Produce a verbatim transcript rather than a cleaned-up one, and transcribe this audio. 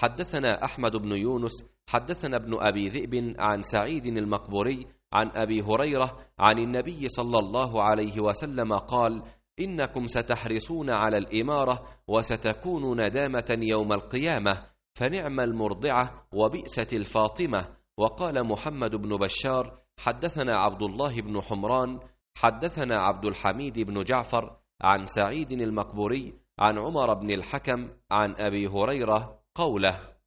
حدثنا أحمد بن يونس حدثنا ابن أبي ذئب عن سعيد المقبوري عن أبي هريرة عن النبي صلى الله عليه وسلم قال: إنكم ستحرصون على الإمارة وستكون ندامة يوم القيامة، فنعم المرضعة وبئست الفاطمة. وقال محمد بن بشار حدثنا عبد الله بن حمران حدثنا عبد الحميد بن جعفر عن سعيد المقبوري عن عمر بن الحكم عن أبي هريرة قوله: